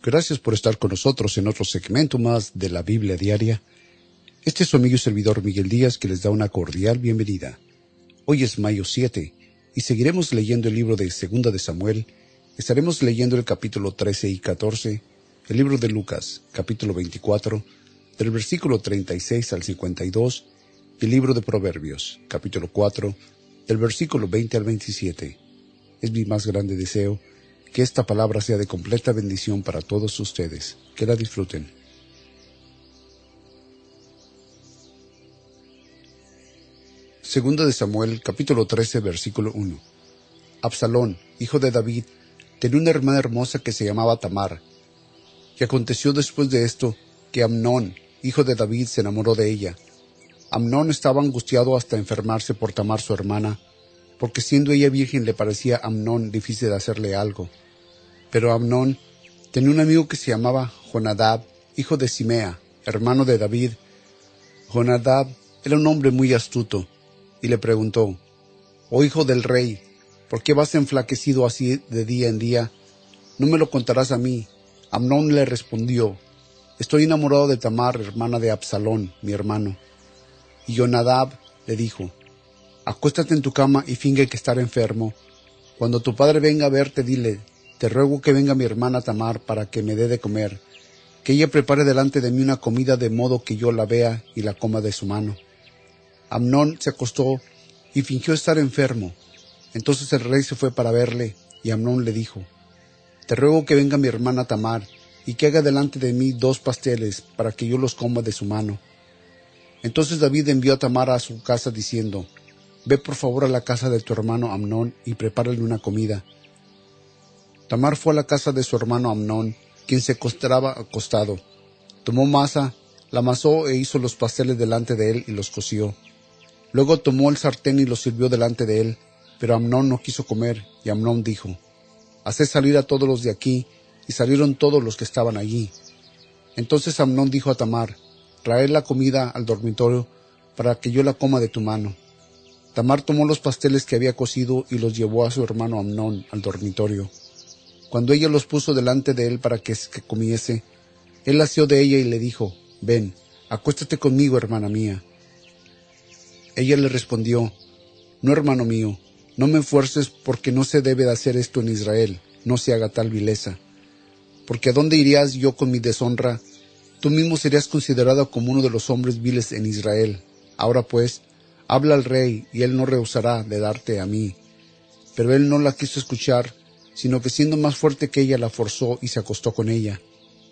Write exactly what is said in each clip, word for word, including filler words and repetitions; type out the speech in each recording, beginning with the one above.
Gracias por estar con nosotros en otro segmento más de la Biblia Diaria. Este es su amigo y servidor Miguel Díaz, que les da una cordial bienvenida. Hoy es mayo siete y seguiremos leyendo el libro de Segunda de Samuel. Estaremos leyendo el capítulo trece y catorce, el libro de Lucas, capítulo veinticuatro, del versículo treinta y seis al cincuenta y dos, y el libro de Proverbios, capítulo cuatro, del versículo veinte al veintisiete. Es mi más grande deseo que esta palabra sea de completa bendición para todos ustedes. Que la disfruten. Segunda de Samuel, capítulo trece, versículo uno. Absalón, hijo de David, tenía una hermana hermosa que se llamaba Tamar. Y aconteció después de esto que Amnón, hijo de David, se enamoró de ella. Amnón estaba angustiado hasta enfermarse por Tamar su hermana, porque siendo ella virgen le parecía a Amnón difícil de hacerle algo. Pero Amnón tenía un amigo que se llamaba Jonadab, hijo de Simea, hermano de David. Jonadab era un hombre muy astuto, y le preguntó: «Oh hijo del rey, ¿por qué vas enflaquecido así de día en día? ¿No me lo contarás a mí?» Amnón le respondió: «Estoy enamorado de Tamar, hermana de Absalón, mi hermano». Y Jonadab le dijo: «Acuéstate en tu cama y finge que estar enfermo. Cuando tu padre venga a verte, dile: te ruego que venga mi hermana Tamar para que me dé de comer, que ella prepare delante de mí una comida de modo que yo la vea y la coma de su mano». Amnón se acostó y fingió estar enfermo. Entonces el rey se fue para verle, y Amnón le dijo: «Te ruego que venga mi hermana Tamar y que haga delante de mí dos pasteles para que yo los coma de su mano». Entonces David envió a Tamar a su casa diciendo: «Ve por favor a la casa de tu hermano Amnón y prepárale una comida». Tamar fue a la casa de su hermano Amnón, quien se encontraba acostado. Tomó masa, la amasó e hizo los pasteles delante de él y los coció. Luego tomó el sartén y los sirvió delante de él, pero Amnón no quiso comer, y Amnón dijo: «Haced salir a todos los de aquí», y salieron todos los que estaban allí. Entonces Amnón dijo a Tamar: «Traed la comida al dormitorio para que yo la coma de tu mano». Tamar tomó los pasteles que había cocido y los llevó a su hermano Amnón al dormitorio. Cuando ella los puso delante de él para que, que comiese, él asió de ella y le dijo: «Ven, acuéstate conmigo, hermana mía». Ella le respondió: «No, hermano mío, no me fuerces, porque no se debe de hacer esto en Israel, no se haga tal vileza. Porque ¿a dónde irías yo con mi deshonra? Tú mismo serías considerado como uno de los hombres viles en Israel. Ahora pues, habla al rey, y él no rehusará de darte a mí». Pero él no la quiso escuchar, sino que siendo más fuerte que ella la forzó y se acostó con ella.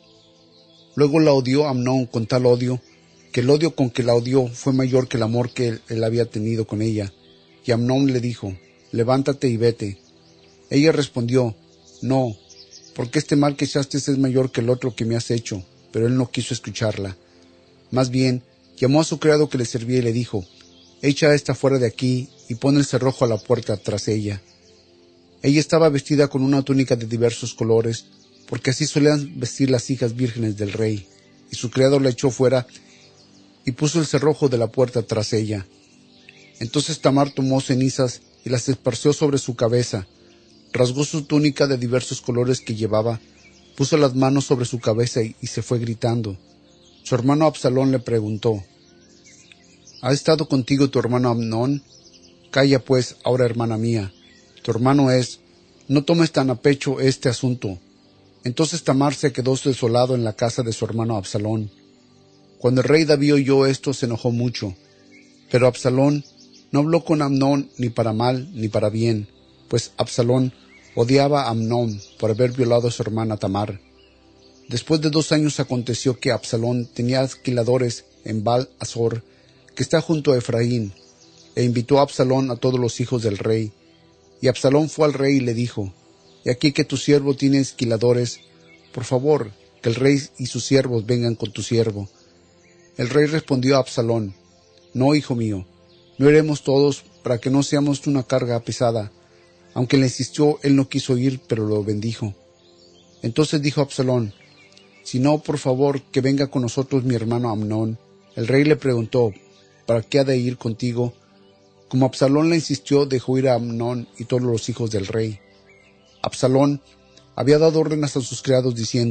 Luego la odió Amnón con tal odio, que el odio con que la odió fue mayor que el amor que él, él había tenido con ella. Y Amnón le dijo: «Levántate y vete». Ella respondió: «No, porque este mal que echaste es mayor que el otro que me has hecho». Pero él no quiso escucharla. Más bien, llamó a su criado que le servía y le dijo: «Echa a esta fuera de aquí y pon el cerrojo a la puerta tras ella». Ella estaba vestida con una túnica de diversos colores, porque así solían vestir las hijas vírgenes del rey, y su criado la echó fuera y puso el cerrojo de la puerta tras ella. Entonces Tamar tomó cenizas y las esparció sobre su cabeza, rasgó su túnica de diversos colores que llevaba, puso las manos sobre su cabeza y, y se fue gritando. Su hermano Absalón le preguntó: «¿Ha estado contigo tu hermano Amnón? Calla pues, ahora hermana mía, tu hermano es, no tomes tan a pecho este asunto». Entonces Tamar se quedó desolado en la casa de su hermano Absalón. Cuando el rey David oyó esto, se enojó mucho. Pero Absalón no habló con Amnón ni para mal ni para bien, pues Absalón odiaba a Amnón por haber violado a su hermana Tamar. Después de dos años aconteció que Absalón tenía alquiladores en Baal Azor, que está junto a Efraín, e invitó a Absalón a todos los hijos del rey. Y Absalón fue al rey y le dijo: «He aquí que tu siervo tiene esquiladores, por favor, que el rey y sus siervos vengan con tu siervo». El rey respondió a Absalón: «No, hijo mío, no iremos todos, para que no seamos una carga pesada». Aunque le insistió, él no quiso ir, pero lo bendijo. Entonces dijo Absalón: «Si no, por favor, que venga con nosotros mi hermano Amnón». El rey le preguntó: «¿Para qué ha de ir contigo?». Como Absalón le insistió, dejó ir a Amnón y todos los hijos del rey. Absalón había dado órdenes a sus criados diciendo: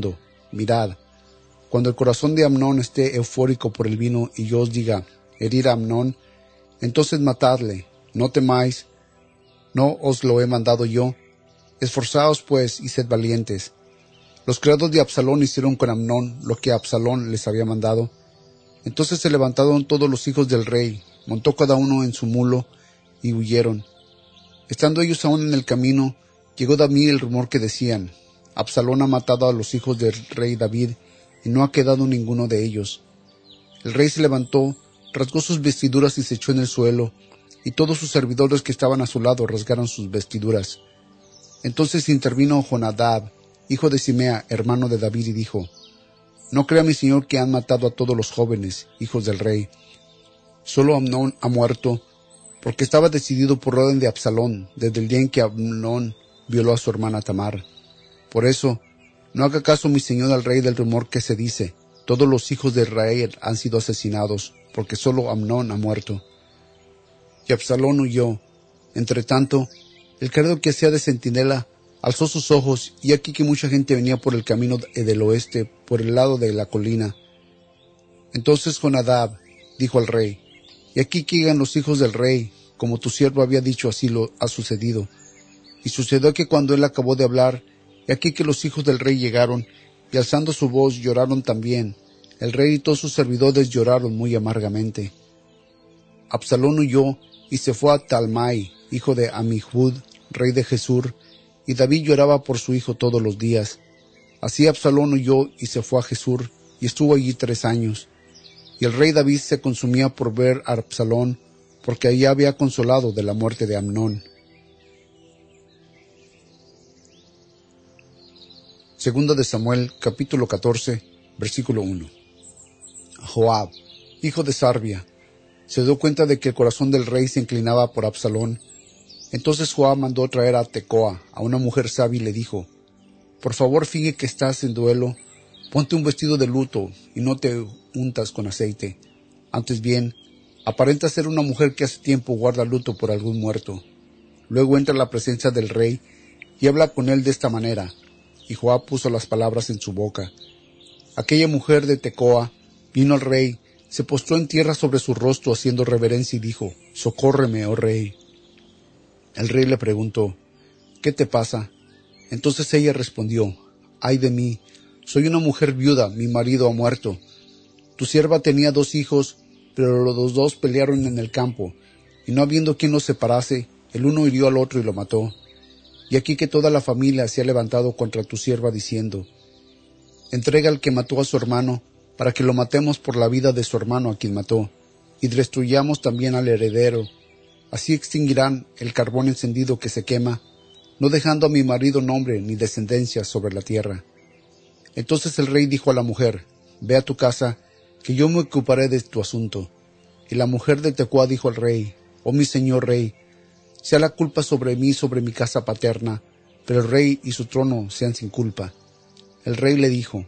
mirad, cuando el corazón de Amnón esté eufórico por el vino y yo os diga, herir a Amnón, entonces matadle, no temáis, no os lo he mandado yo. Esforzaos pues y sed valientes. Los criados de Absalón hicieron con Amnón lo que Absalón les había mandado. Entonces se levantaron todos los hijos del rey, montó cada uno en su mulo, y huyeron. Estando ellos aún en el camino, llegó a mí el rumor que decían, Absalón ha matado a los hijos del rey David, y no ha quedado ninguno de ellos. El rey se levantó, rasgó sus vestiduras y se echó en el suelo, y todos sus servidores que estaban a su lado rasgaron sus vestiduras. Entonces intervino Jonadab, hijo de Simea, hermano de David, y dijo, no crea mi señor que han matado a todos los jóvenes, hijos del rey. Solo Amnón ha muerto, porque estaba decidido por orden de Absalón, desde el día en que Amnón violó a su hermana Tamar. Por eso, no haga caso mi señor al rey del rumor que se dice, todos los hijos de Israel han sido asesinados, porque solo Amnón ha muerto. Y Absalón huyó. Entre tanto, el criado que hacía de centinela alzó sus ojos, y aquí que mucha gente venía por el camino del oeste, por el lado de la colina. Entonces Jonadab dijo al rey, y aquí que llegan los hijos del rey, como tu siervo había dicho, así lo ha sucedido. Y sucedió que cuando él acabó de hablar, y aquí que los hijos del rey llegaron, y alzando su voz lloraron también. El rey y todos sus servidores lloraron muy amargamente. Absalón huyó y se fue a Talmai, hijo de Amihud, rey de Gesur, y David lloraba por su hijo todos los días. Así Absalón huyó y se fue a Gesur, y estuvo allí tres años. Y el rey David se consumía por ver a Absalón, porque allí había consolado de la muerte de Amnón. Segunda de Samuel, capítulo catorce, versículo uno. Joab, hijo de Sarvia, se dio cuenta de que el corazón del rey se inclinaba por Absalón. Entonces Joab mandó traer a Tecoa, a una mujer sabia, y le dijo, por favor finge que estás en duelo, ponte un vestido de luto y no te untas con aceite. Antes bien, aparenta ser una mujer que hace tiempo guarda luto por algún muerto. Luego entra a la presencia del rey y habla con él de esta manera. Y Joab puso las palabras en su boca. Aquella mujer de Tecoa vino al rey, se postró en tierra sobre su rostro haciendo reverencia y dijo, socórreme, oh rey. El rey le preguntó, ¿qué te pasa? Entonces ella respondió, ay de mí, soy una mujer viuda, mi marido ha muerto. Tu sierva tenía dos hijos, pero los dos pelearon en el campo, y no habiendo quien los separase, el uno hirió al otro y lo mató. Y aquí que toda la familia se ha levantado contra tu sierva diciendo, entrega al que mató a su hermano, para que lo matemos por la vida de su hermano a quien mató, y destruyamos también al heredero. Así extinguirán el carbón encendido que se quema, no dejando a mi marido nombre ni descendencia sobre la tierra. Entonces el rey dijo a la mujer, ve a tu casa, que yo me ocuparé de tu asunto. Y la mujer de Tecoa dijo al rey, oh mi señor rey, sea la culpa sobre mí, sobre mi casa paterna, pero el rey y su trono sean sin culpa. El rey le dijo,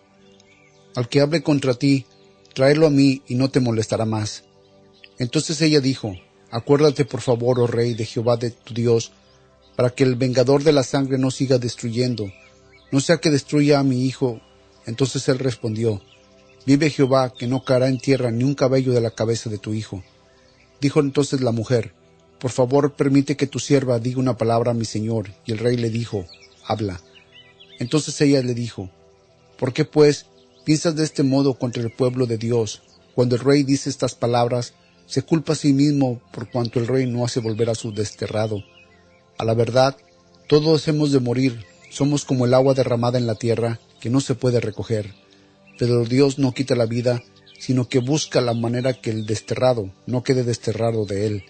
al que hable contra ti, tráelo a mí y no te molestará más. Entonces ella dijo, acuérdate por favor, oh rey de Jehová de tu Dios, para que el vengador de la sangre no siga destruyendo, no sea que destruya a mi hijo. Entonces él respondió, vive Jehová, que no caerá en tierra ni un cabello de la cabeza de tu hijo. Dijo entonces la mujer, por favor, permite que tu sierva diga una palabra a mi señor. Y el rey le dijo, habla. Entonces ella le dijo, ¿por qué pues piensas de este modo contra el pueblo de Dios? Cuando el rey dice estas palabras, se culpa a sí mismo por cuanto el rey no hace volver a su desterrado. A la verdad, todos hemos de morir, somos como el agua derramada en la tierra, que no se puede recoger. Pero Dios no quita la vida, sino que busca la manera que el desterrado no quede desterrado de él.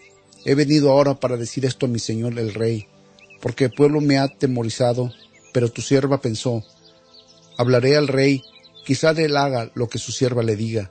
He venido ahora para decir esto a mi señor el rey, porque el pueblo me ha atemorizado, pero tu sierva pensó, hablaré al rey, quizá de él haga lo que su sierva le diga.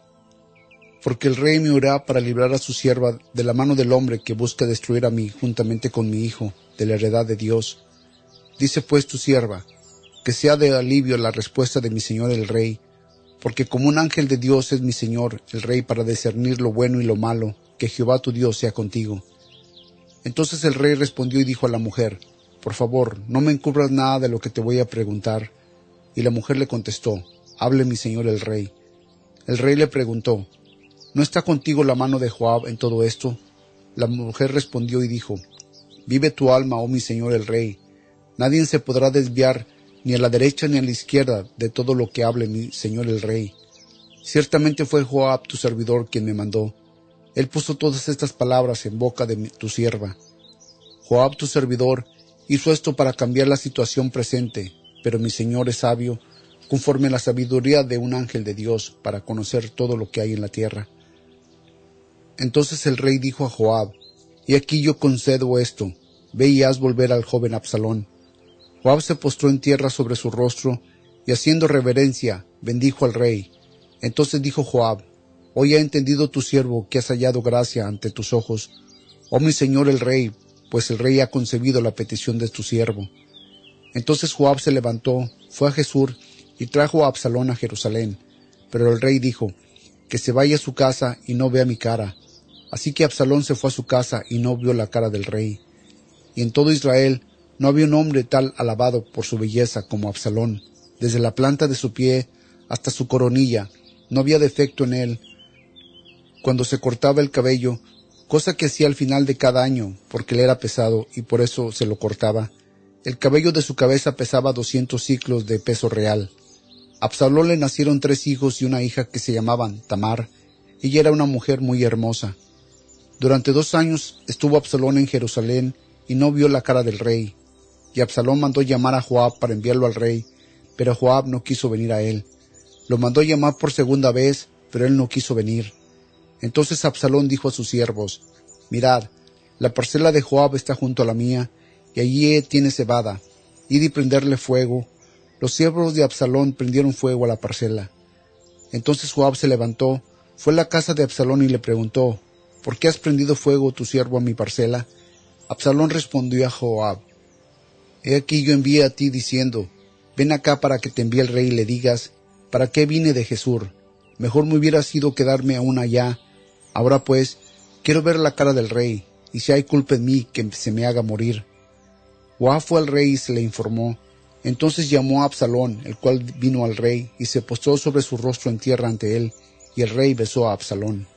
Porque el rey me oirá para librar a su sierva de la mano del hombre que busca destruir a mí juntamente con mi hijo, de la heredad de Dios. Dice pues tu sierva, que sea de alivio la respuesta de mi señor el rey, porque como un ángel de Dios es mi señor el rey para discernir lo bueno y lo malo, que Jehová tu Dios sea contigo. Entonces el rey respondió y dijo a la mujer, por favor, no me encubras nada de lo que te voy a preguntar. Y la mujer le contestó, hable mi señor el rey. El rey le preguntó, ¿no está contigo la mano de Joab en todo esto? La mujer respondió y dijo, vive tu alma, oh mi señor el rey. Nadie se podrá desviar ni a la derecha ni a la izquierda de todo lo que hable mi señor el rey. Ciertamente fue Joab tu servidor quien me mandó. Él puso todas estas palabras en boca de mi, tu sierva. Joab tu servidor hizo esto para cambiar la situación presente, pero mi señor es sabio, conforme a la sabiduría de un ángel de Dios, para conocer todo lo que hay en la tierra. Entonces el rey dijo a Joab, he aquí yo concedo esto, ve y haz volver al joven Absalón. Joab se postró en tierra sobre su rostro, y haciendo reverencia, bendijo al rey. Entonces dijo Joab, hoy ha entendido tu siervo que has hallado gracia ante tus ojos, oh mi señor el rey, pues el rey ha concebido la petición de tu siervo. Entonces Joab se levantó, fue a Jesús, y trajo a Absalón a Jerusalén. Pero el rey dijo, que se vaya a su casa y no vea mi cara. Así que Absalón se fue a su casa y no vio la cara del rey. Y en todo Israel no había un hombre tal alabado por su belleza como Absalón. Desde la planta de su pie hasta su coronilla, no había defecto en él. Cuando se cortaba el cabello, cosa que hacía al final de cada año, porque le era pesado y por eso se lo cortaba, el cabello de su cabeza pesaba doscientos siclos de peso real. A Absalón le nacieron tres hijos y una hija que se llamaban Tamar. Ella era una mujer muy hermosa. Durante dos años estuvo Absalón en Jerusalén y no vio la cara del rey. Y Absalón mandó llamar a Joab para enviarlo al rey, pero Joab no quiso venir a él. Lo mandó llamar por segunda vez, pero él no quiso venir. Entonces Absalón dijo a sus siervos, mirad, la parcela de Joab está junto a la mía, y allí tiene cebada, id y prenderle fuego. Los siervos de Absalón prendieron fuego a la parcela. Entonces Joab se levantó, fue a la casa de Absalón y le preguntó, ¿por qué has prendido fuego tu siervo a mi parcela? Absalón respondió a Joab, he aquí yo envié a ti diciendo, ven acá para que te envíe el rey y le digas, ¿para qué vine de Jesús? Mejor me hubiera sido quedarme aún allá. Ahora pues, quiero ver la cara del rey, y si hay culpa en mí, que se me haga morir. Joab fue al rey y se le informó. Entonces llamó a Absalón, el cual vino al rey, y se postró sobre su rostro en tierra ante él, y el rey besó a Absalón.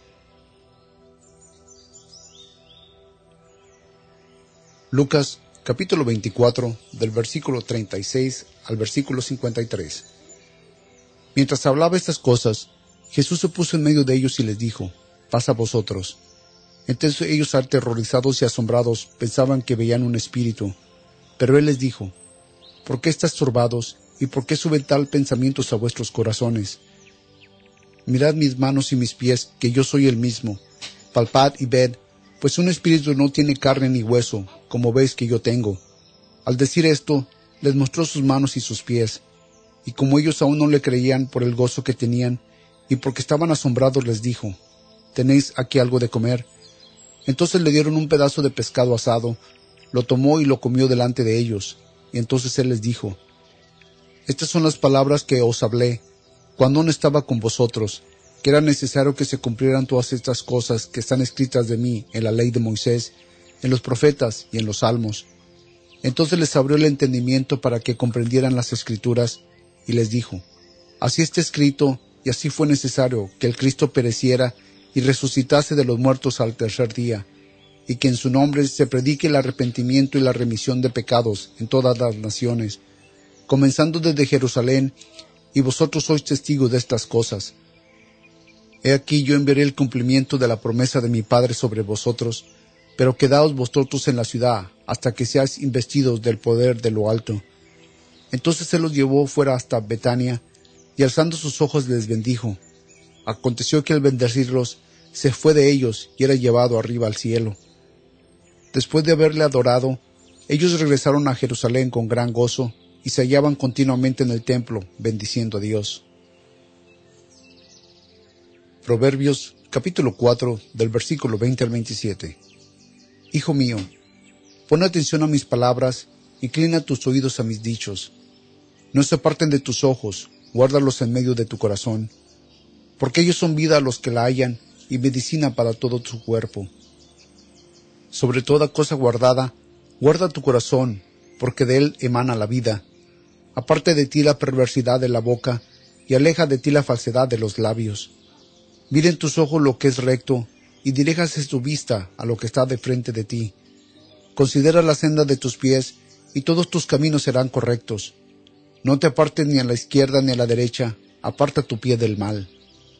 Lucas, capítulo veinticuatro, del versículo treinta y seis al versículo cincuenta y tres. Mientras hablaba estas cosas, Jesús se puso en medio de ellos y les dijo, paz a vosotros. Entonces ellos, aterrorizados y asombrados, pensaban que veían un espíritu. Pero él les dijo, ¿por qué estáis turbados, y por qué suben tal pensamientos a vuestros corazones? Mirad mis manos y mis pies, que yo soy el mismo. Palpad y ved, pues un espíritu no tiene carne ni hueso, como veis que yo tengo. Al decir esto, les mostró sus manos y sus pies. Y como ellos aún no le creían por el gozo que tenían, y porque estaban asombrados, les dijo, ¿tenéis aquí algo de comer? Entonces le dieron un pedazo de pescado asado, lo tomó y lo comió delante de ellos. Y entonces él les dijo, estas son las palabras que os hablé, cuando aún estaba con vosotros, que era necesario que se cumplieran todas estas cosas que están escritas de mí en la ley de Moisés, en los profetas y en los salmos. Entonces les abrió el entendimiento para que comprendieran las escrituras, y les dijo, así está escrito, y así fue necesario que el Cristo pereciera y resucitase de los muertos al tercer día, y que en su nombre se predique el arrepentimiento y la remisión de pecados en todas las naciones, comenzando desde Jerusalén, y vosotros sois testigos de estas cosas. He aquí yo enviaré el cumplimiento de la promesa de mi Padre sobre vosotros, pero quedaos vosotros en la ciudad, hasta que seáis investidos del poder de lo alto. Entonces él los llevó fuera hasta Betania, y alzando sus ojos les bendijo. Aconteció que al bendecirlos, se fue de ellos, y era llevado arriba al cielo. Después de haberle adorado, ellos regresaron a Jerusalén con gran gozo, y se hallaban continuamente en el templo, bendiciendo a Dios. Proverbios, capítulo cuatro, del versículo veinte al veintisiete. Hijo mío, pon atención a mis palabras, inclina tus oídos a mis dichos. No se aparten de tus ojos, guárdalos en medio de tu corazón, porque ellos son vida a los que la hallan, y medicina para todo tu cuerpo. Sobre toda cosa guardada, guarda tu corazón, porque de él emana la vida. Aparte de ti la perversidad de la boca, y aleja de ti la falsedad de los labios. Miren tus ojos lo que es recto, y diríjase tu vista a lo que está de frente de ti. Considera la senda de tus pies, y todos tus caminos serán correctos. No te apartes ni a la izquierda ni a la derecha, aparta tu pie del mal.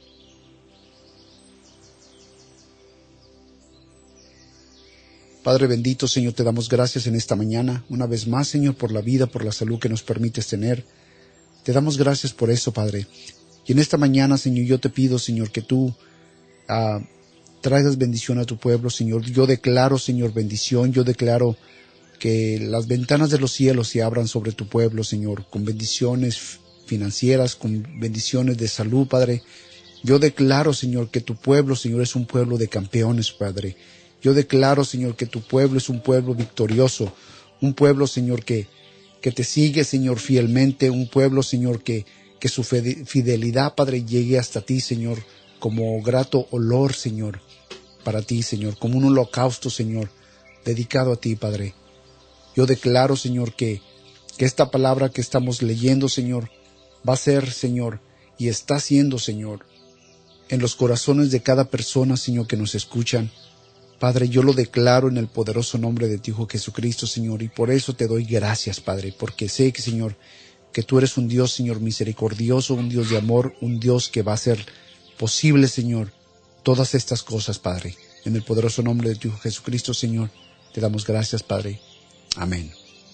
Padre bendito, Señor, te damos gracias en esta mañana, una vez más, Señor, por la vida, por la salud que nos permites tener. Te damos gracias por eso, Padre. Y en esta mañana, Señor, yo te pido, Señor, que tú uh, traigas bendición a tu pueblo, Señor. Yo declaro, Señor, bendición. Yo declaro que las ventanas de los cielos se abran sobre tu pueblo, Señor, con bendiciones financieras, con bendiciones de salud, Padre. Yo declaro, Señor, que tu pueblo, Señor, es un pueblo de campeones, Padre. Yo declaro, Señor, que tu pueblo es un pueblo victorioso, un pueblo, Señor, que, que te sigue, Señor, fielmente, un pueblo, Señor, que, que su fidelidad, Padre, llegue hasta ti, Señor, como grato olor, Señor, para ti, Señor, como un holocausto, Señor, dedicado a ti, Padre. Yo declaro, Señor, que, que esta palabra que estamos leyendo, Señor, va a ser, Señor, y está siendo, Señor, en los corazones de cada persona, Señor, que nos escuchan. Padre, yo lo declaro en el poderoso nombre de tu Hijo Jesucristo, Señor, y por eso te doy gracias, Padre, porque sé que, Señor, que tú eres un Dios, Señor, misericordioso, un Dios de amor, un Dios que va a hacer posible, Señor, todas estas cosas, Padre. En el poderoso nombre de tu Hijo Jesucristo, Señor, te damos gracias, Padre. Amén.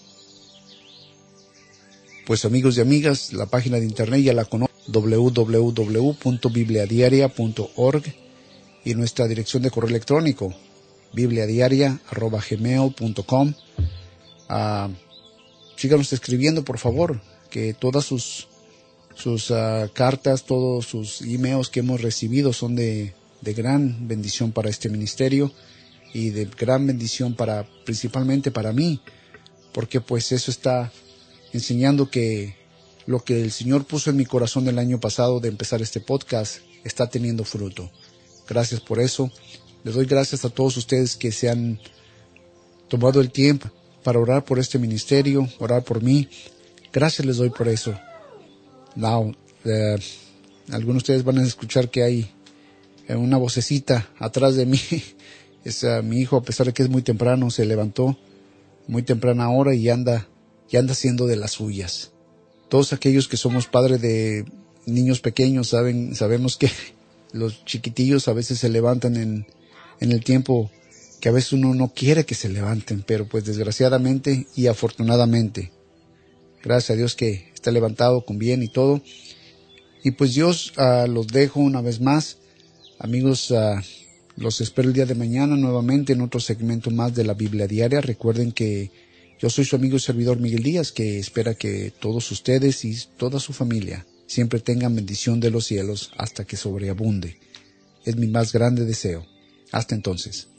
Pues amigos y amigas, la página de internet ya la conocen, doble u doble u doble u punto biblia diaria punto org, y nuestra dirección de correo electrónico, biblia diaria arroba gmail punto com. Uh, síganos escribiendo, por favor, que todas sus, sus uh, cartas, todos sus emails que hemos recibido son de, de gran bendición para este ministerio y de gran bendición para, principalmente para mí, porque pues eso está enseñando que lo que el Señor puso en mi corazón el año pasado de empezar este podcast está teniendo fruto. Gracias por eso. Les doy gracias a todos ustedes que se han tomado el tiempo para orar por este ministerio, orar por mí. Gracias les doy por eso. Now, eh, algunos de ustedes van a escuchar que hay una vocecita atrás de mí. Es uh, mi hijo, a pesar de que es muy temprano, se levantó muy temprana hora y anda, y anda haciendo de las suyas. Todos aquellos que somos padres de niños pequeños saben, sabemos que los chiquitillos a veces se levantan en en el tiempo que a veces uno no quiere que se levanten, pero pues desgraciadamente y afortunadamente, gracias a Dios que está levantado con bien y todo. Y pues Dios uh, los dejo una vez más. Amigos, uh, los espero el día de mañana nuevamente en otro segmento más de la Biblia Diaria. Recuerden que yo soy su amigo y servidor Miguel Díaz, que espera que todos ustedes y toda su familia siempre tengan bendición de los cielos hasta que sobreabunde. Es mi más grande deseo. Hasta entonces.